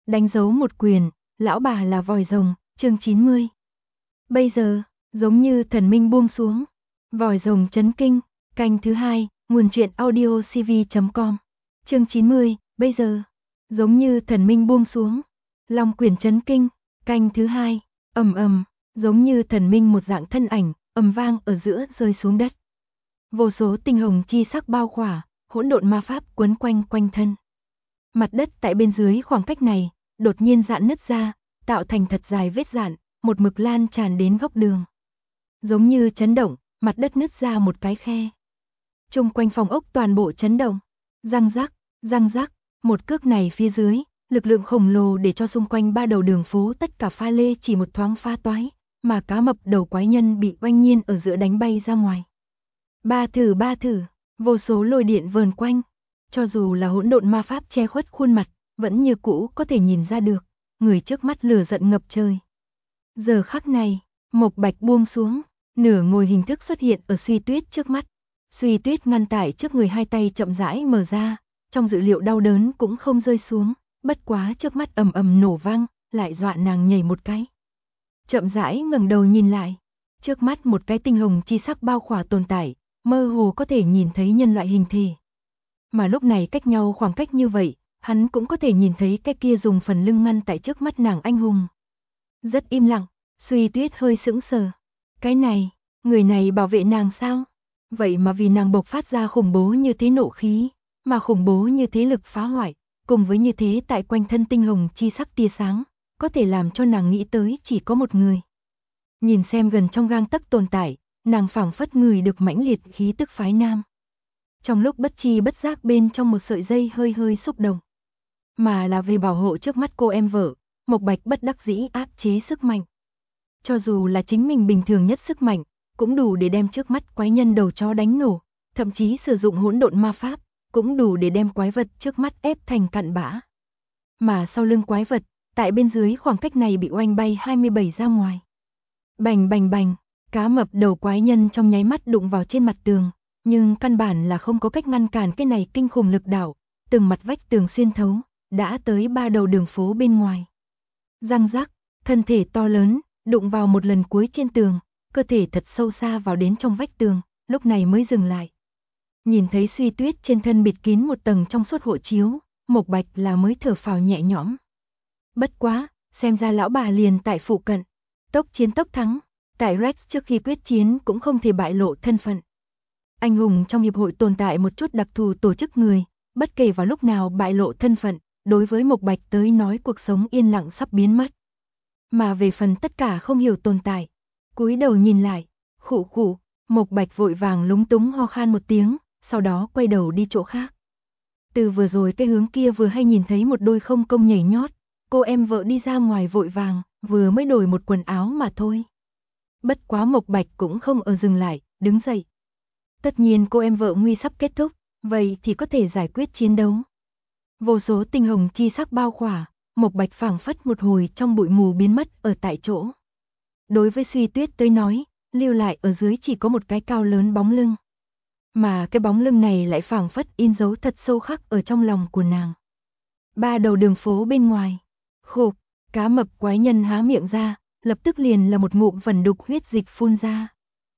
đánh dấu một quyền, lão bà là vòi rồng, chương 90. Bây giờ, giống như thần minh buông xuống, vòi rồng chấn kinh, canh thứ 2, nguồn truyện audio cv.com. Chương 90, bây giờ, giống như thần minh buông xuống, long quyền chấn kinh, canh thứ 2, ầm ầm, giống như thần minh một dạng thân ảnh, ầm vang ở giữa rơi xuống đất. Vô số tinh hồng chi sắc bao khỏa, hỗn độn ma pháp quấn quanh quanh thân. Mặt đất tại bên dưới khoảng cách này, đột nhiên rạn nứt ra, tạo thành thật dài vết rạn, một mực lan tràn đến góc đường. Giống như chấn động, mặt đất nứt ra một cái khe. Chung quanh phòng ốc toàn bộ chấn động, răng rắc, một cước này phía dưới, lực lượng khổng lồ để cho xung quanh ba đầu đường phố tất cả pha lê chỉ một thoáng phá toái, mà cá mập đầu quái nhân bị oanh nhiên ở giữa đánh bay ra ngoài. Ba thử, vô số lôi điện vờn quanh, cho dù là hỗn độn ma pháp che khuất khuôn mặt, vẫn như cũ có thể nhìn ra được, người trước mắt lửa giận ngập trời. Giờ khắc này, Mộc Bạch buông xuống, nửa ngồi hình thức xuất hiện ở Suy Tuyết trước mắt. Suy Tuyết ngăn tại trước người, hai tay chậm rãi mở ra, trong dự liệu đau đớn cũng không rơi xuống, bất quá trước mắt ầm ầm nổ vang, lại dọa nàng nhảy một cái. Chậm rãi ngẩng đầu nhìn lại, trước mắt một cái tinh hồng chi sắc bao khỏa tồn tại, mơ hồ có thể nhìn thấy nhân loại hình thể. Mà lúc này cách nhau khoảng cách như vậy, hắn cũng có thể nhìn thấy cái kia dùng phần lưng ngăn tại trước mắt nàng anh hùng. Rất im lặng, Suy Tuyết hơi sững sờ. Cái này, người này bảo vệ nàng sao? Vậy mà vì nàng bộc phát ra khủng bố như thế nộ khí, mà khủng bố như thế lực phá hoại, cùng với như thế tại quanh thân tinh hồng chi sắc tia sáng, có thể làm cho nàng nghĩ tới chỉ có một người. Nhìn xem gần trong gang tấc tồn tại, nàng phảng phất ngửi được mãnh liệt khí tức phái nam. Trong lúc bất chi bất giác bên trong một sợi dây hơi hơi xúc động. Mà là vì bảo hộ trước mắt cô em vợ, Mộc Bạch bất đắc dĩ áp chế sức mạnh. Cho dù là chính mình bình thường nhất sức mạnh, cũng đủ để đem trước mắt quái nhân đầu chó đánh nổ, thậm chí sử dụng hỗn độn ma pháp, cũng đủ để đem quái vật trước mắt ép thành cặn bã. Mà sau lưng quái vật, tại bên dưới khoảng cách này bị oanh bay 27 ra ngoài. Bành bành bành, cá mập đầu quái nhân trong nháy mắt đụng vào trên mặt tường, nhưng căn bản là không có cách ngăn cản cái này kinh khủng lực đảo, từng mặt vách tường xuyên thấu, đã tới ba đầu đường phố bên ngoài. Răng rắc, thân thể to lớn, đụng vào một lần cuối trên tường, cơ thể thật sâu xa vào đến trong vách tường, lúc này mới dừng lại. Nhìn thấy Suy Tuyết trên thân bịt kín một tầng trong suốt hộ chiếu, Mộc Bạch là mới thở phào nhẹ nhõm. Bất quá, xem ra lão bà liền tại phụ cận, tốc chiến tốc thắng, tại Rex trước khi quyết chiến cũng không thể bại lộ thân phận. Anh hùng trong hiệp hội tồn tại một chút đặc thù tổ chức người, bất kể vào lúc nào bại lộ thân phận, đối với Mộc Bạch tới nói cuộc sống yên lặng sắp biến mất. Mà về phần tất cả không hiểu tồn tại, cúi đầu nhìn lại, khụ khụ, Mộc Bạch vội vàng lúng túng ho khan một tiếng, sau đó quay đầu đi chỗ khác. Từ vừa rồi cái hướng kia vừa hay nhìn thấy một đôi không công nhảy nhót, cô em vợ đi ra ngoài vội vàng, vừa mới đổi một quần áo mà thôi. Bất quá Mộc Bạch cũng không ở dừng lại, đứng dậy. Tất nhiên cô em vợ nguy sắp kết thúc, vậy thì có thể giải quyết chiến đấu. Vô số tinh hồng chi sắc bao khỏa, Mộc Bạch phảng phất một hồi trong bụi mù biến mất ở tại chỗ. Đối với Suy Tuyết tới nói, lưu lại ở dưới chỉ có một cái cao lớn bóng lưng. Mà cái bóng lưng này lại phảng phất in dấu thật sâu khắc ở trong lòng của nàng. Ba đầu đường phố bên ngoài, khục, cá mập quái nhân há miệng ra, lập tức liền là một ngụm vẩn đục huyết dịch phun ra.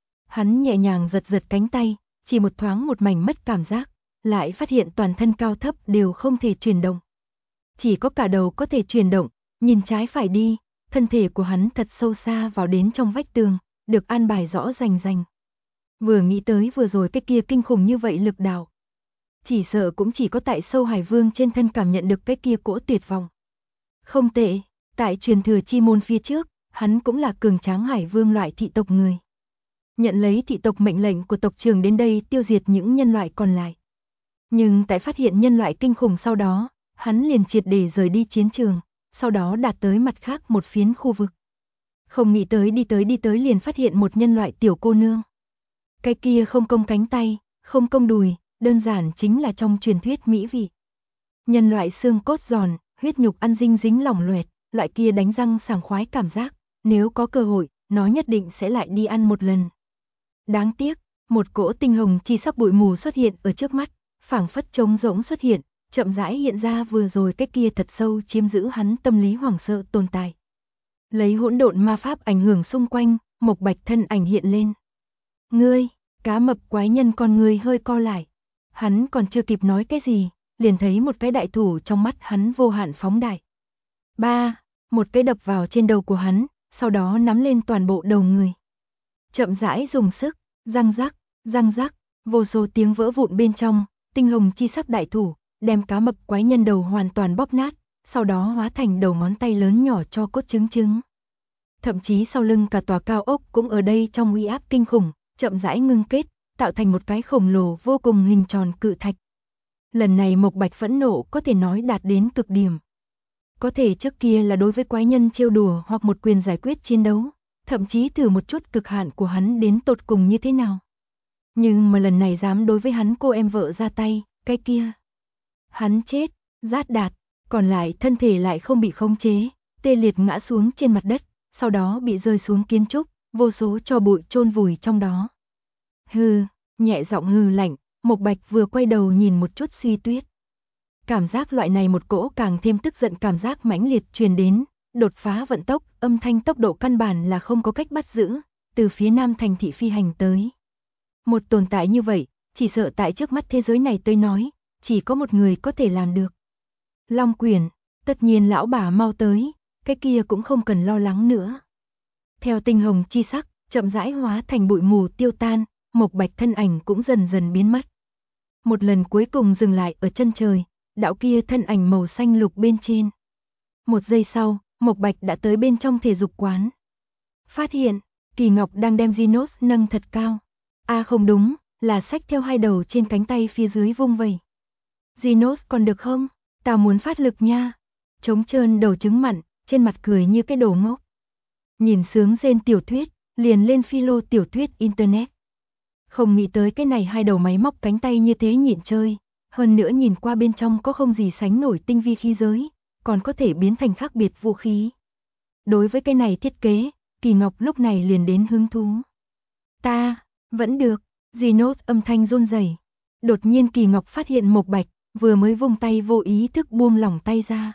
Hắn nhẹ nhàng giật giật cánh tay, chỉ một thoáng một mảnh mất cảm giác, lại phát hiện toàn thân cao thấp đều không thể chuyển động. Chỉ có cả đầu có thể chuyển động, nhìn trái phải đi, thân thể của hắn thật sâu xa vào đến trong vách tường, được an bài rõ rành rành. Vừa nghĩ tới vừa rồi cái kia kinh khủng như vậy lực đạo. Chỉ sợ cũng chỉ có tại Sâu Hải Vương trên thân cảm nhận được cái kia cỗ tuyệt vọng. Không tệ, tại truyền thừa chi môn phía trước, hắn cũng là cường tráng Hải Vương loại thị tộc người. Nhận lấy thị tộc mệnh lệnh của tộc trưởng đến đây tiêu diệt những nhân loại còn lại. Nhưng tại phát hiện nhân loại kinh khủng sau đó, hắn liền triệt để rời đi chiến trường, sau đó đạt tới mặt khác một phiến khu vực. Không nghĩ tới đi tới liền phát hiện một nhân loại tiểu cô nương. Cái kia không cong cánh tay, không cong đùi, đơn giản chính là trong truyền thuyết mỹ vị. Nhân loại xương cốt giòn, huyết nhục ăn dinh dính lỏng loẹt, loại kia đánh răng sảng khoái cảm giác, nếu có cơ hội, nó nhất định sẽ lại đi ăn một lần. Đáng tiếc, một cỗ tinh hồng chi sắc bụi mù xuất hiện ở trước mắt, phảng phất trống rỗng xuất hiện, chậm rãi hiện ra vừa rồi cái kia thật sâu chiếm giữ hắn tâm lý hoảng sợ tồn tại. Lấy hỗn độn ma pháp ảnh hưởng xung quanh, Mộc Bạch thân ảnh hiện lên. Ngươi, cá mập quái nhân con người hơi co lại. Hắn còn chưa kịp nói cái gì, liền thấy một cái đại thủ trong mắt hắn vô hạn phóng đại. Một cái đập vào trên đầu của hắn, sau đó nắm lên toàn bộ đầu người. Chậm rãi dùng sức, răng rắc, vô số tiếng vỡ vụn bên trong, tinh hồng chi sắc đại thủ, đem cá mập quái nhân đầu hoàn toàn bóp nát, sau đó hóa thành đầu ngón tay lớn nhỏ cho cốt trứng. Thậm chí sau lưng cả tòa cao ốc cũng ở đây trong uy áp kinh khủng, chậm rãi ngưng kết, tạo thành một cái khổng lồ vô cùng hình tròn cự thạch. Lần này Mộc Bạch phẫn nộ có thể nói đạt đến cực điểm. Có thể trước kia là đối với quái nhân trêu đùa hoặc một quyền giải quyết chiến đấu, thậm chí thử một chút cực hạn của hắn đến tột cùng như thế nào. Nhưng mà lần này dám đối với hắn cô em vợ ra tay, cái kia. Hắn chết, rát đạt, còn lại thân thể lại không bị khống chế, tê liệt ngã xuống trên mặt đất, sau đó bị rơi xuống kiến trúc, vô số tro bụi chôn vùi trong đó. Hừ, nhẹ giọng hừ lạnh, Mộc Bạch vừa quay đầu nhìn một chút Suy Tuyết. Cảm giác loại này một cỗ càng thêm tức giận cảm giác mãnh liệt truyền đến, đột phá vận tốc, âm thanh tốc độ căn bản là không có cách bắt giữ, từ phía nam thành thị phi hành tới. Một tồn tại như vậy, chỉ sợ tại trước mắt thế giới này tới nói, chỉ có một người có thể làm được. Long Quyền, tất nhiên lão bà mau tới, cái kia cũng không cần lo lắng nữa. Theo tinh hồng chi sắc, chậm rãi hóa thành bụi mù tiêu tan, Mộc Bạch thân ảnh cũng dần dần biến mất. Một lần cuối cùng dừng lại ở chân trời, đạo kia thân ảnh màu xanh lục bên trên. Một giây sau, Mộc Bạch đã tới bên trong thể dục quán. Phát hiện, Kỳ Ngọc đang đem Genos nâng thật cao. Không đúng, là xách theo hai đầu trên cánh tay phía dưới vung vẩy. Genos còn được không? Tao muốn phát lực nha. Trống trơn đầu trứng mặn, trên mặt cười như cái đồ ngốc. Nhìn sướng rên tiểu thuyết, liền lên philo tiểu thuyết internet. Không nghĩ tới cái này hai đầu máy móc cánh tay như thế nhịn chơi, hơn nữa nhìn qua bên trong có không gì sánh nổi tinh vi khí giới, còn có thể biến thành khác biệt vũ khí. Đối với cái này thiết kế, Kỳ Ngọc lúc này liền đến hứng thú. Ta, vẫn được, Genos âm thanh run rẩy. Đột nhiên Kỳ Ngọc phát hiện Mộc Bạch, vừa mới vung tay vô ý thức buông lỏng tay ra.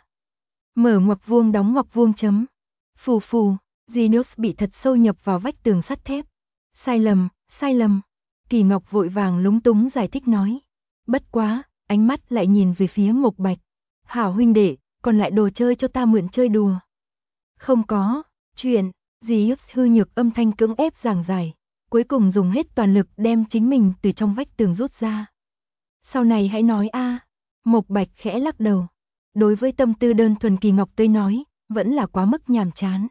Mở ngoặc vuông đóng ngoặc vuông chấm. Phù phù, Genos bị thật sâu nhập vào vách tường sắt thép. Sai lầm. Kỳ Ngọc vội vàng lúng túng giải thích nói. Bất quá, ánh mắt lại nhìn về phía Mộc Bạch. Hảo huynh đệ, còn lại đồ chơi cho ta mượn chơi đùa. Không có, chuyện, Genos hư nhược âm thanh cưỡng ép giảng giải, cuối cùng dùng hết toàn lực đem chính mình từ trong vách tường rút ra. Sau này hãy nói Mộc Bạch khẽ lắc đầu. Đối với tâm tư đơn thuần Kỳ Ngọc tới nói, vẫn là quá mức nhàm chán.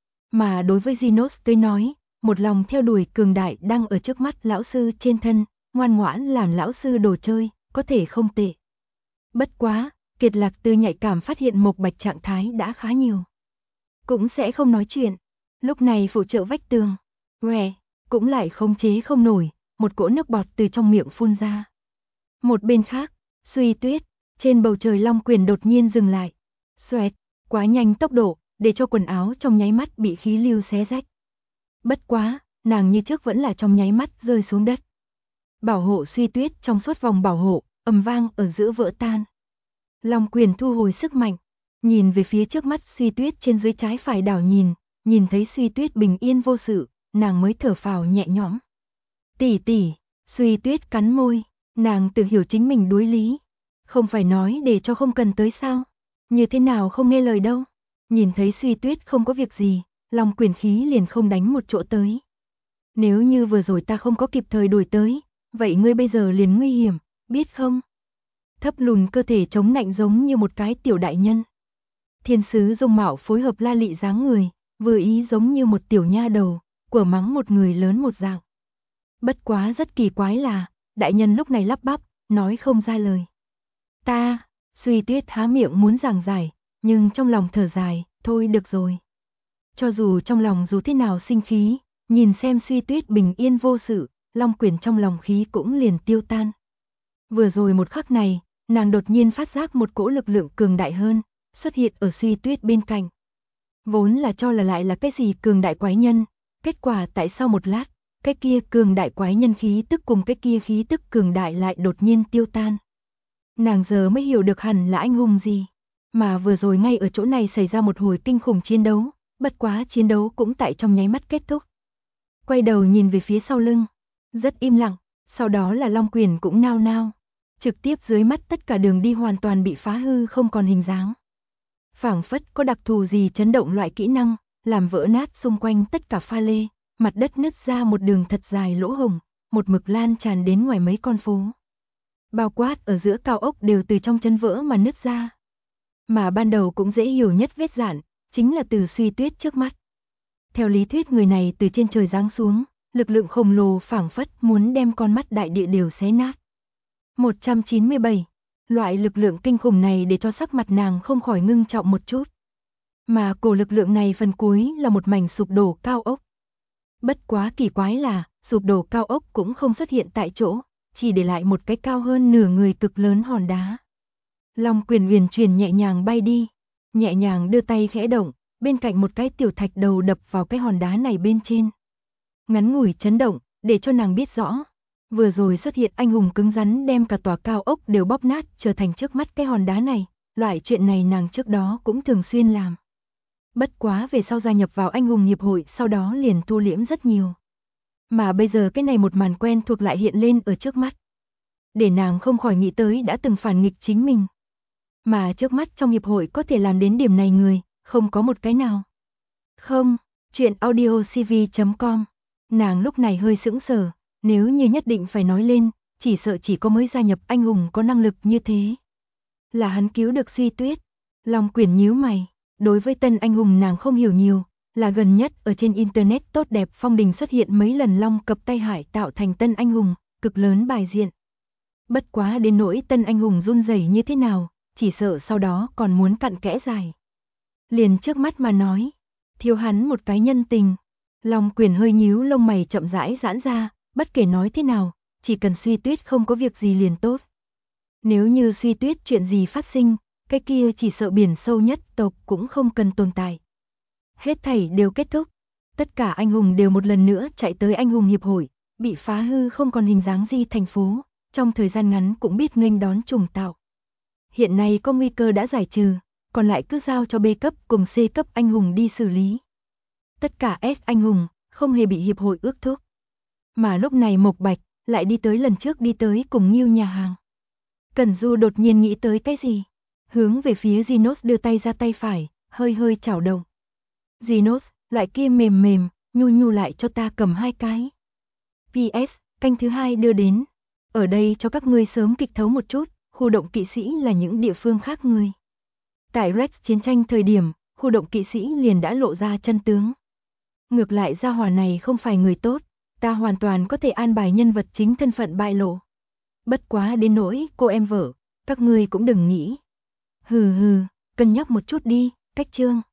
Mà đối với Genos tới nói, một lòng theo đuổi cường đại đang ở trước mắt lão sư trên thân, ngoan ngoãn làm lão sư đồ chơi, có thể không tệ. Bất quá, Kiệt Lạc Tư nhạy cảm phát hiện Mộc Bạch trạng thái đã khá nhiều. Cũng sẽ không nói chuyện. Lúc này phụ trợ vách tường, cũng lại khống chế không nổi, một cỗ nước bọt từ trong miệng phun ra. Một bên khác, Suy Tuyết, trên bầu trời Long Quyền đột nhiên dừng lại. Xoẹt, quá nhanh tốc độ, để cho quần áo trong nháy mắt bị khí lưu xé rách. Bất quá, nàng như trước vẫn là trong nháy mắt rơi xuống đất. Bảo hộ Suy Tuyết trong suốt vòng bảo hộ, ầm vang ở giữa vỡ tan. Long Quyền thu hồi sức mạnh, nhìn về phía trước mắt Suy Tuyết trên dưới trái phải đảo nhìn thấy Suy Tuyết bình yên vô sự, nàng mới thở phào nhẹ nhõm. Tỷ, Suy Tuyết cắn môi, nàng tự hiểu chính mình đuối lý. Không phải nói để cho không cần tới sao? Như thế nào không nghe lời đâu? Nhìn thấy Suy Tuyết không có việc gì, Long Quyền khí liền không đánh một chỗ tới. Nếu như vừa rồi ta không có kịp thời đuổi tới, vậy ngươi bây giờ liền nguy hiểm, biết không? Thấp lùn cơ thể chống nạnh giống như một cái tiểu đại nhân. Thiên sứ dung mạo phối hợp la lị dáng người, vừa ý giống như một tiểu nha đầu, của mắng một người lớn một dạng. Bất quá rất kỳ quái là, đại nhân lúc này lắp bắp, nói không ra lời. Suy Tuyết há miệng muốn giảng giải, nhưng trong lòng thở dài, thôi được rồi. Cho dù trong lòng dù thế nào sinh khí, nhìn xem Suy Tuyết bình yên vô sự, Long Quyền trong lòng khí cũng liền tiêu tan. Vừa rồi một khắc này, nàng đột nhiên phát giác một cỗ lực lượng cường đại hơn, xuất hiện ở Suy Tuyết bên cạnh. Vốn là cho là lại là cái gì cường đại quái nhân, kết quả tại sau một lát, cái kia cường đại quái nhân khí tức cùng cái kia khí tức cường đại lại đột nhiên tiêu tan. Nàng giờ mới hiểu được hẳn là anh hùng gì. Mà vừa rồi ngay ở chỗ này xảy ra một hồi kinh khủng chiến đấu, bất quá chiến đấu cũng tại trong nháy mắt kết thúc. Quay đầu nhìn về phía sau lưng, rất im lặng, sau đó là Long Quyền cũng nao nao. Trực tiếp dưới mắt tất cả đường đi hoàn toàn bị phá hư không còn hình dáng. Phảng phất có đặc thù gì chấn động loại kỹ năng, làm vỡ nát xung quanh tất cả pha lê, mặt đất nứt ra một đường thật dài lỗ hổng, một mực lan tràn đến ngoài mấy con phố. Bao quát ở giữa cao ốc đều từ trong chân vỡ mà nứt ra. Mà ban đầu cũng dễ hiểu nhất vết rạn, chính là từ Suy Tuyết trước mắt. Theo lý thuyết người này từ trên trời giáng xuống, lực lượng khổng lồ phảng phất muốn đem con mắt đại địa đều xé nát. 197. Loại lực lượng kinh khủng này để cho sắc mặt nàng không khỏi ngưng trọng một chút. Mà cổ lực lượng này phần cuối là một mảnh sụp đổ cao ốc. Bất quá kỳ quái là, sụp đổ cao ốc cũng không xuất hiện tại chỗ, chỉ để lại một cái cao hơn nửa người cực lớn hòn đá. Long Quyền huyền chuyển nhẹ nhàng bay đi, nhẹ nhàng đưa tay khẽ động, bên cạnh một cái tiểu thạch đầu đập vào cái hòn đá này bên trên. Ngắn ngủi chấn động, để cho nàng biết rõ. Vừa rồi xuất hiện anh hùng cứng rắn đem cả tòa cao ốc đều bóp nát trở thành trước mắt cái hòn đá này, loại chuyện này nàng trước đó cũng thường xuyên làm. Bất quá về sau gia nhập vào anh hùng hiệp hội sau đó liền thu liễm rất nhiều. Mà bây giờ cái này một màn quen thuộc lại hiện lên ở trước mắt. Để nàng không khỏi nghĩ tới đã từng phản nghịch chính mình. Mà trước mắt trong hiệp hội có thể làm đến điểm này người, không có một cái nào. Không, chuyện audiocv.com. Nàng lúc này hơi sững sờ, nếu như nhất định phải nói lên, chỉ sợ chỉ có mới gia nhập anh hùng có năng lực như thế. Là hắn cứu được Suy Tuyết. Long Quyền nhíu mày, đối với tân anh hùng nàng không hiểu nhiều, là gần nhất ở trên internet tốt đẹp phong đình xuất hiện mấy lần Long Cập Tay Hải tạo thành tân anh hùng, cực lớn bài diện. Bất quá đến nỗi tân anh hùng run rẩy như thế nào, chỉ sợ sau đó còn muốn cặn kẽ dài. Liền trước mắt mà nói, thiếu hắn một cái nhân tình. Long Quyền hơi nhíu lông mày chậm rãi giãn ra, bất kể nói thế nào, chỉ cần Suy Tuyết không có việc gì liền tốt. Nếu như Suy Tuyết chuyện gì phát sinh, cái kia chỉ sợ biển sâu nhất tộc cũng không cần tồn tại. Hết thảy đều kết thúc, tất cả anh hùng đều một lần nữa chạy tới anh hùng hiệp hội, bị phá hư không còn hình dáng gì thành phố, trong thời gian ngắn cũng biết nghênh đón trùng tạo. Hiện nay có nguy cơ đã giải trừ, còn lại cứ giao cho B cấp cùng C cấp anh hùng đi xử lý. Tất cả S anh hùng không hề bị hiệp hội ước thúc. Mà lúc này Mộc Bạch lại đi tới lần trước đi tới cùng Ngưu nhà hàng. Cẩn Du đột nhiên nghĩ tới cái gì, hướng về phía Genos đưa tay ra tay phải, hơi hơi chảo động. Genos, loại kia mềm mềm, nhu nhu lại cho ta cầm 2 cái. PS, canh thứ 2 đưa đến. Ở đây cho các ngươi sớm kịch thấu một chút, khu động kỵ sĩ là những địa phương khác ngươi. Tại Rex chiến tranh thời điểm, khu động kỵ sĩ liền đã lộ ra chân tướng. Ngược lại gia hỏa này không phải người tốt, ta hoàn toàn có thể an bài nhân vật chính thân phận bại lộ. Bất quá đến nỗi cô em vợ, các ngươi cũng đừng nghĩ. Hừ hừ, cân nhắc một chút đi, cách chương.